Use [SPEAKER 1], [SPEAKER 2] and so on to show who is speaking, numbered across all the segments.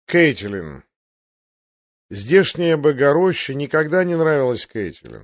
[SPEAKER 1] Кейтилин. Здешняя Богороща никогда не нравилась Кейтилин.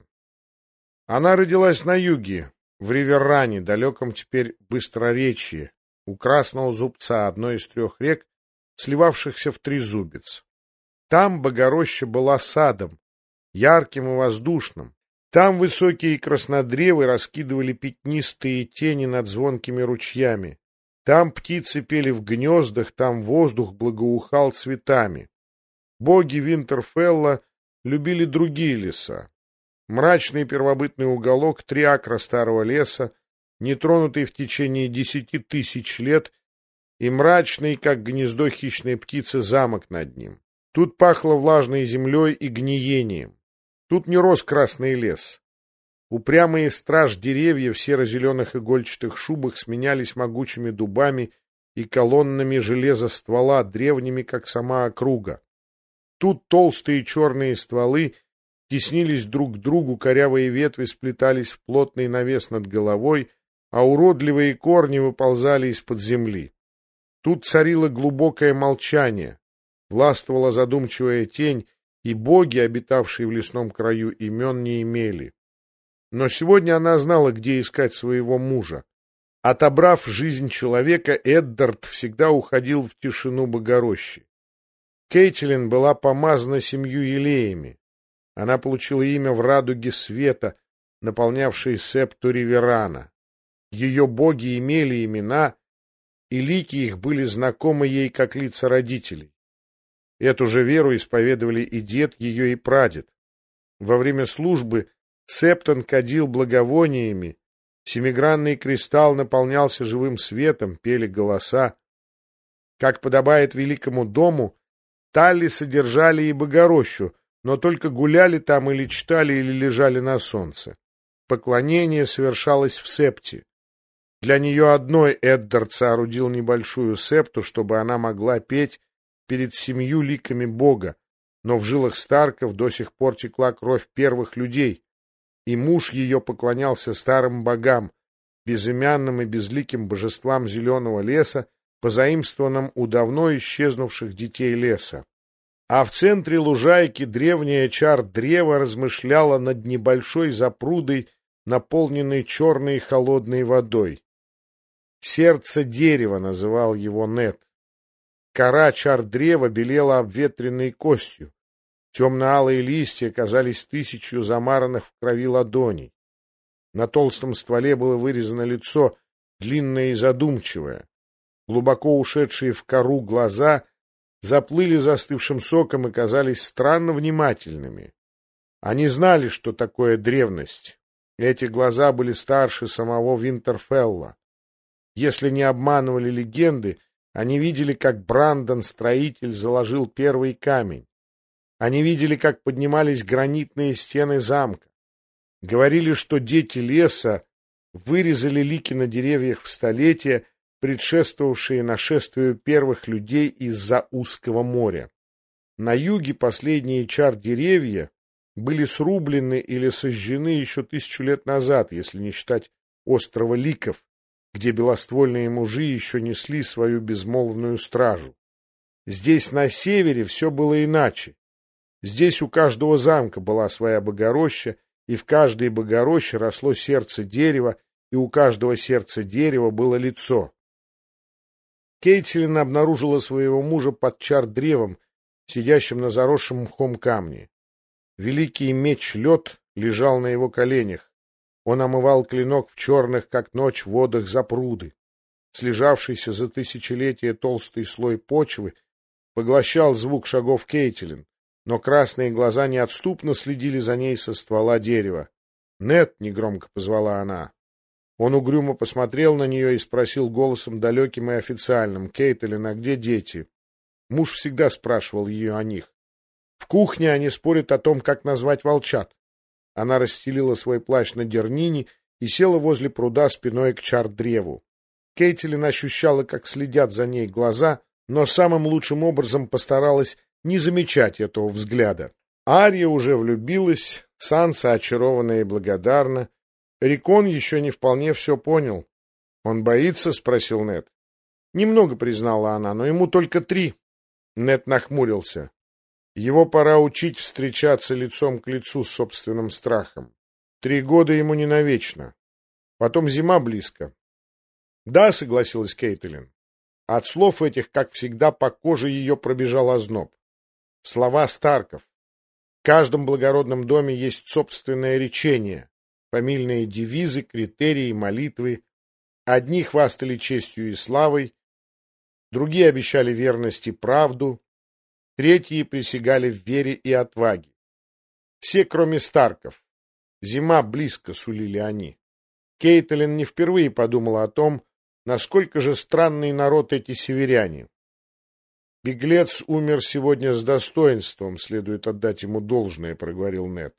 [SPEAKER 1] Она родилась на юге, в Риверране, далеком теперь Быстроречье, у Красного Зубца, одной из 3 рек, сливавшихся в Трезубец. Там Богороща была садом, ярким и воздушным. Там высокие краснодревы раскидывали пятнистые тени над звонкими ручьями. Там птицы пели в гнездах, там воздух благоухал цветами. Боги Винтерфелла любили другие леса. Мрачный первобытный уголок 3 акра старого леса, нетронутый в течение 10 000 лет, и мрачный, как гнездо хищной птицы, замок над ним. Тут пахло влажной землей и гниением. Тут не рос красный лес. Упрямые страж деревья в серо-зеленых игольчатых шубах сменялись могучими дубами и колоннами железа ствола, древними, как сама округа. Тут толстые черные стволы теснились друг к другу, корявые ветви сплетались в плотный навес над головой, а уродливые корни выползали из-под земли. Тут царило глубокое молчание, властвовала задумчивая тень, и боги, обитавшие в лесном краю, имен не имели. Но сегодня она знала, где искать своего мужа. Отобрав жизнь человека, Эддард всегда уходил в тишину Богорощи. Кейтилин была помазана 7 елеями. Она получила имя в радуге света, наполнявшей септу Риверрана. Ее боги имели имена, и лики их были знакомы ей, как лица родителей. Эту же веру исповедовали и дед ее, и прадед. Во время службы септон кадил благовониями, семигранный кристалл наполнялся живым светом, пели голоса. Как подобает великому дому, Талли содержали и Богорощу, но только гуляли там или читали, или лежали на солнце. Поклонение совершалось в септе. Для нее одной Эддард соорудил небольшую септу, чтобы она могла петь перед 7 ликами Бога, но в жилах Старков до сих пор текла кровь первых людей, и муж ее поклонялся старым богам, безымянным и безликим божествам зеленого леса, позаимствованным у давно исчезнувших детей леса. А в центре лужайки древняя чар-древа размышляла над небольшой запрудой, наполненной черной и холодной водой. «Сердце дерева» называл его Нед. Кора чар-древа белела обветренной костью. Темно-алые листья казались 1000 замаранных в крови ладоней. На толстом стволе было вырезано лицо, длинное и задумчивое. Глубоко ушедшие в кору глаза заплыли застывшим соком и казались странно внимательными. Они знали, что такое древность. Эти глаза были старше самого Винтерфелла. Если не обманывали легенды, они видели, как Брандон, строитель, заложил первый камень. Они видели, как поднимались гранитные стены замка. Говорили, что дети леса вырезали лики на деревьях в столетия, предшествовавшие нашествию первых людей из-за узкого моря. На юге последние чар-деревья были срублены или сожжены еще 1000 лет назад, если не считать острова Ликов, где белоствольные мужи еще несли свою безмолвную стражу. Здесь, на севере, все было иначе. Здесь у каждого замка была своя Богороща, и в каждой Богороще росло сердце дерева, и у каждого сердца дерева было лицо. Кейтилин обнаружила своего мужа под чар-древом, сидящим на заросшем мхом камне. Великий меч-лед лежал на его коленях. Он омывал клинок в черных, как ночь, водах запруды. Слежавшийся за тысячелетия толстый слой почвы поглощал звук шагов Кейтилин, но красные глаза неотступно следили за ней со ствола дерева. «Нед!» — негромко позвала она. Он угрюмо посмотрел на нее и спросил голосом далеким и официальным: «Кейтилин, а где дети?» Муж всегда спрашивал ее о них. В кухне они спорят о том, как назвать волчат. Она расстелила свой плащ на дернине и села возле пруда спиной к чар-древу. Кейтилин ощущала, как следят за ней глаза, но самым лучшим образом постаралась не замечать этого взгляда. Ария уже влюбилась, Санса очарована и благодарна. Рикон еще не вполне все понял. — Он боится? — спросил Нед. — Немного, признала она, — но ему только 3. Нед нахмурился. Его пора учить встречаться лицом к лицу с собственным страхом. 3 года ему не навечно. Потом зима близко. Да, согласилась Кейтлин. От слов этих, как всегда, по коже ее пробежал озноб. Слова Старков. В каждом благородном доме есть собственное речение, фамильные девизы, критерии, молитвы. Одни хвастали честью и славой, другие обещали верность и правду, третьи присягали в вере и отваге. Все, кроме Старков. Зима близко, сулили они. Кейтлин не впервые подумала о том, насколько же странный народ эти северяне. «Беглец умер сегодня с достоинством, следует отдать ему должное», — проговорил Нед.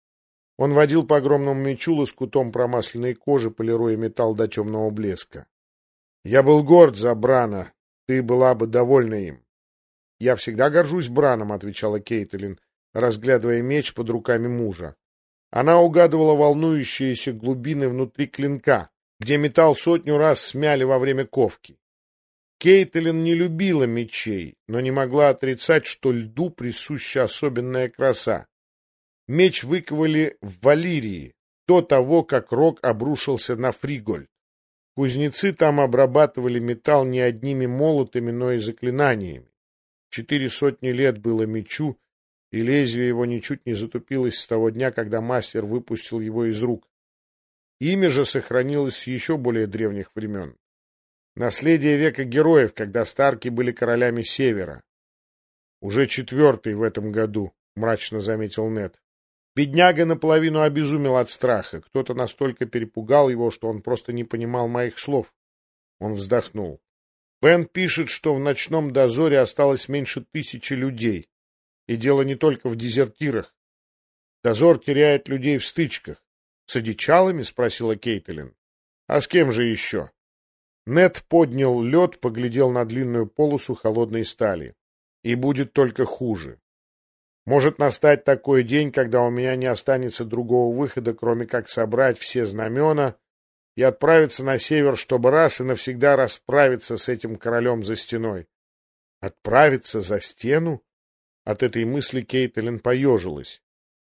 [SPEAKER 1] Он водил по огромному мечу лоскутом промасленной кожи, полируя металл до темного блеска. «Я был горд за Брана, ты была бы довольна им». «Я всегда горжусь Браном», — отвечала Кейтлин, разглядывая меч под руками мужа. Она угадывала волнующиеся глубины внутри клинка, где металл 100 раз смяли во время ковки. Кейтлин не любила мечей, но не могла отрицать, что льду присуща особенная краса. Меч выковали в Валирии, до того, как Рок обрушился на Фригольд. Кузнецы там обрабатывали металл не одними молотами, но и заклинаниями. 400 лет было мечу, и лезвие его ничуть не затупилось с того дня, когда мастер выпустил его из рук. Имя же сохранилось с еще более древних времен. Наследие века героев, когда Старки были королями Севера. Уже 4-й в этом году, мрачно заметил Нед. Бедняга наполовину обезумел от страха. Кто-то настолько перепугал его, что он просто не понимал моих слов. Он вздохнул. Бен пишет, что в ночном дозоре осталось меньше 1000 людей. И дело не только в дезертирах. Дозор теряет людей в стычках. С одичалами? — спросила Кейтлин. А с кем же еще? Нед поднял лед, поглядел на длинную полосу холодной стали. И будет только хуже. Может настать такой день, когда у меня не останется другого выхода, кроме как собрать все знамена и отправиться на север, чтобы раз и навсегда расправиться с этим королем за стеной. Отправиться за стену? От этой мысли Кейтлин поежилась.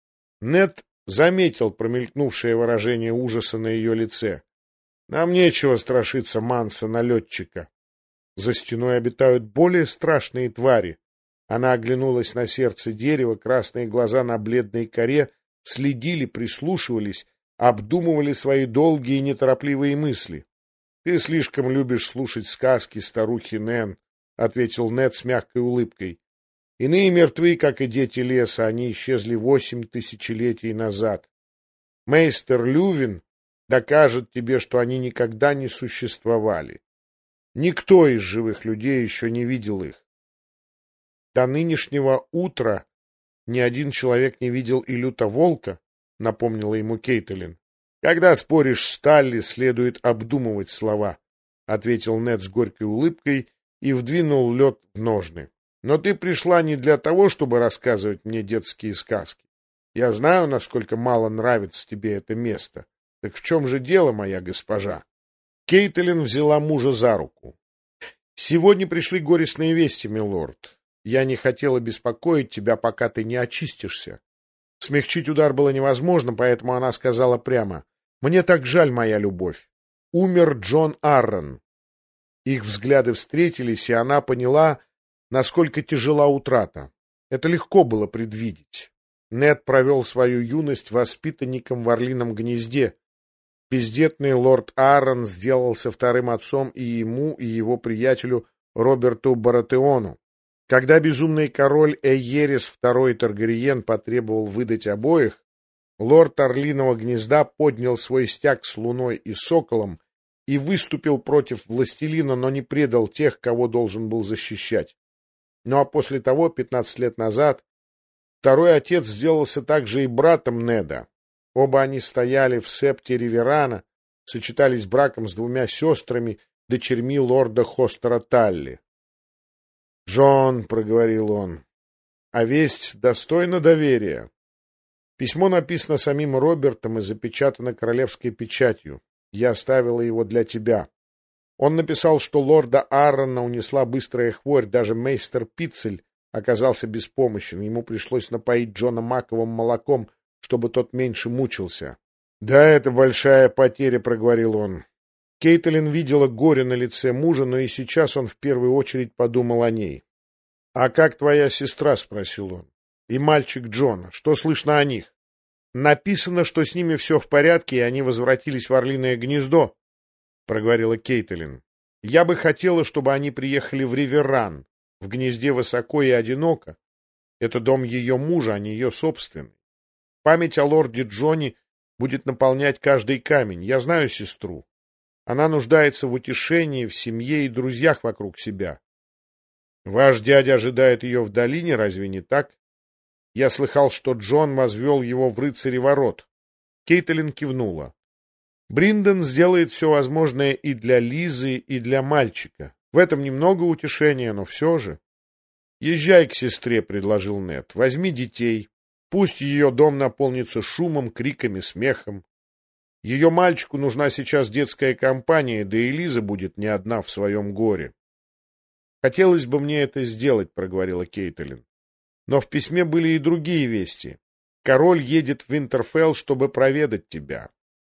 [SPEAKER 1] Нед заметил промелькнувшее выражение ужаса на ее лице. Нам нечего страшиться Манса-налетчика. За стеной обитают более страшные твари. Она оглянулась на сердце дерева, красные глаза на бледной коре следили, прислушивались, обдумывали свои долгие и неторопливые мысли. — Ты слишком любишь слушать сказки старухи Нэн, — ответил Нед с мягкой улыбкой. — Иные мертвы, как и дети леса, они исчезли 8 тысячелетий назад. Мейстер Лювин докажет тебе, что они никогда не существовали. Никто из живых людей еще не видел их. До нынешнего утра ни один человек не видел и люто-волка, напомнила ему Кейтлин. Когда споришь с Талли, следует обдумывать слова, ответил Нед с горькой улыбкой и вдвинул лед в ножны. Но ты пришла не для того, чтобы рассказывать мне детские сказки. Я знаю, насколько мало нравится тебе это место. Так в чем же дело, моя госпожа? Кейтлин взяла мужа за руку. Сегодня пришли горестные вести, милорд. Я не хотела беспокоить тебя, пока ты не очистишься. Смягчить удар было невозможно, поэтому она сказала прямо: «Мне так жаль, моя любовь. Умер Джон Аррон». Их взгляды встретились, и она поняла, насколько тяжела утрата. Это легко было предвидеть. Нед провел свою юность воспитанником в Орлином гнезде. Бездетный лорд Аррон сделался вторым отцом и ему, и его приятелю Роберту Баратеону. Когда безумный король Эйерис II Таргариен потребовал выдать обоих, лорд Орлиного гнезда поднял свой стяг с луной и соколом и выступил против властелина, но не предал тех, кого должен был защищать. Ну а после того, 15 лет назад, второй отец сделался также и братом Неда. Оба они стояли в септе Риверана, сочетались браком с 2 сестрами, дочерьми лорда Хостера Талли. «Джон», — проговорил он, — «а весть достойна доверия. Письмо написано самим Робертом и запечатано королевской печатью. Я оставила его для тебя. Он написал, что лорда Аарона унесла быстрая хворь, даже мейстер Пиццель оказался беспомощен. Ему пришлось напоить Джона маковым молоком, чтобы тот меньше мучился. «Да, это большая потеря», — проговорил он. Кейтлин видела горе на лице мужа, но и сейчас он в первую очередь подумал о ней. «А как твоя сестра?» — спросил он. «И мальчик Джона. Что слышно о них?» «Написано, что с ними все в порядке, и они возвратились в Орлиное гнездо», — проговорила Кейтлин. «Я бы хотела, чтобы они приехали в Риверран. В гнезде высоко и одиноко. Это дом ее мужа, а не ее собственный. Память о лорде Джоне будет наполнять каждый камень. Я знаю сестру. Она нуждается в утешении, в семье и друзьях вокруг себя. Ваш дядя ожидает ее в долине, разве не так? Я слыхал, что Джон возвел его в рыцаре ворот». Кейтлин кивнула. «Бринден сделает все возможное и для Лизы, и для мальчика. В этом немного утешения, но все же». «Езжай к сестре», — предложил Нед. «Возьми детей. Пусть ее дом наполнится шумом, криками, смехом. Ее мальчику нужна сейчас детская компания, да и Лиза будет не одна в своем горе». «Хотелось бы мне это сделать», — проговорила Кейтлин. «Но в письме были и другие вести. Король едет в Винтерфелл, чтобы проведать тебя».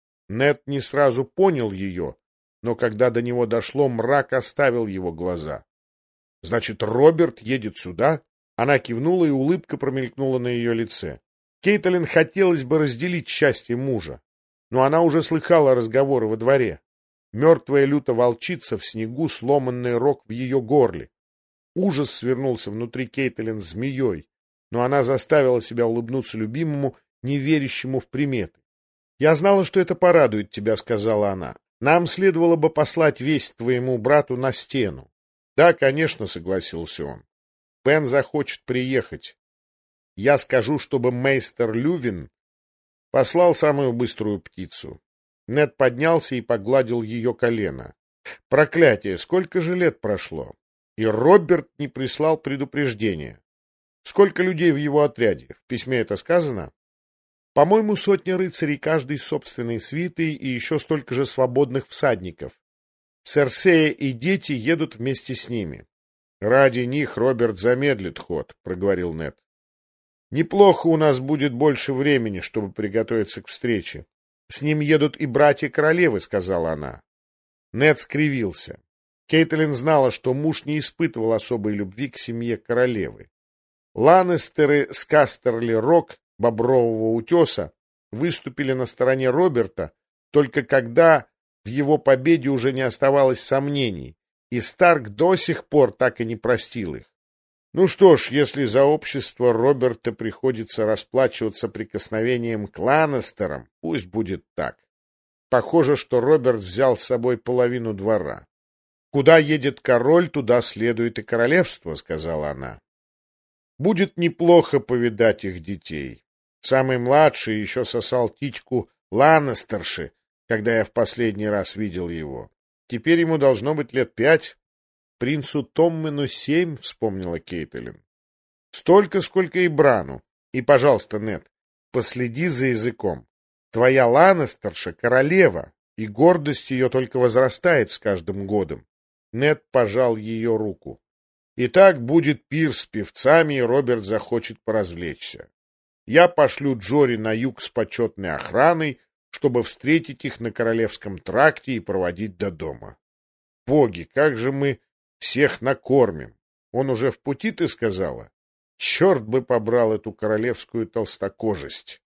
[SPEAKER 1] Нед не сразу понял ее, но когда до него дошло, мрак оставил его глаза. «Значит, Роберт едет сюда?» Она кивнула, и улыбка промелькнула на ее лице. Кейтлин хотелось бы разделить счастье мужа, но она уже слыхала разговоры во дворе. Мертвая люто-волчица в снегу, сломанный рог в ее горле. Ужас свернулся внутри Кейтлин змеей, но она заставила себя улыбнуться любимому, не верящему в приметы. «Я знала, что это порадует тебя», — сказала она. «Нам следовало бы послать весть твоему брату на стену». «Да, конечно», — согласился он. «Пен захочет приехать. Я скажу, чтобы мейстер Лювин послал самую быструю птицу». Нед поднялся и погладил ее колено. «Проклятие! Сколько же лет прошло? И Роберт не прислал предупреждения. Сколько людей в его отряде? В письме это сказано?» «По-моему, 100 рыцарей, каждый с собственной свитой, и еще столько же свободных всадников. Серсея и дети едут вместе с ними». «Ради них Роберт замедлит ход», — проговорил Нед. «Неплохо, у нас будет больше времени, чтобы приготовиться к встрече. С ним едут и братья королевы», — сказала она. Нед скривился. Кейтлин знала, что муж не испытывал особой любви к семье королевы. Ланнестеры с Кастерли-Рок, Бобрового утеса, выступили на стороне Роберта только когда в его победе уже не оставалось сомнений, и Старк до сих пор так и не простил их. Ну что ж, если за общество Роберта приходится расплачиваться прикосновением к Ланнестерам, пусть будет так. Похоже, что Роберт взял с собой половину двора. «Куда едет король, туда следует и королевство», — сказала она. «Будет неплохо повидать их детей. Самый младший еще сосал титьку Ланнестерши, когда я в последний раз видел его. Теперь ему должно быть лет 5. Принцу Томмену 7, вспомнила Кейтлин. Столько, сколько и Брану. И, пожалуйста, Нед, последи за языком. Твоя Ланнестерша — королева, и гордость ее только возрастает с каждым годом». Нед пожал ее руку. «Итак, будет пир с певцами, и Роберт захочет поразвлечься. Я пошлю Джори на юг с почетной охраной, чтобы встретить их на Королевском тракте и проводить до дома. Боги, как же мы всех накормим! Он уже в пути, ты сказала? Черт бы побрал эту королевскую толстокожесть!»